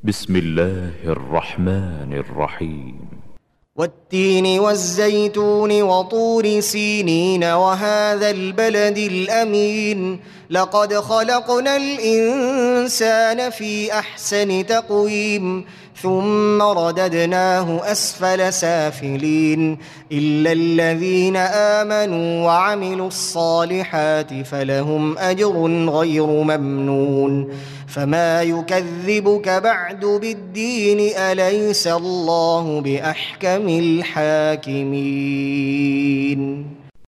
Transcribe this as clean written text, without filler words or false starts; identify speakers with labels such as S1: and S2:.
S1: بسم الله الرحمن الرحيم.
S2: والتين والزيتون وطور سينين وهذا البلد الأمين لقد خلقنا الإنسان في أحسن تقويم ثم رددناه أسفل سافلين إلا الذين آمنوا وعملوا الصالحات فلهم أجر غير ممنون فما يكذبك بعد بالدين أليس الله بأحكم الحاكمين.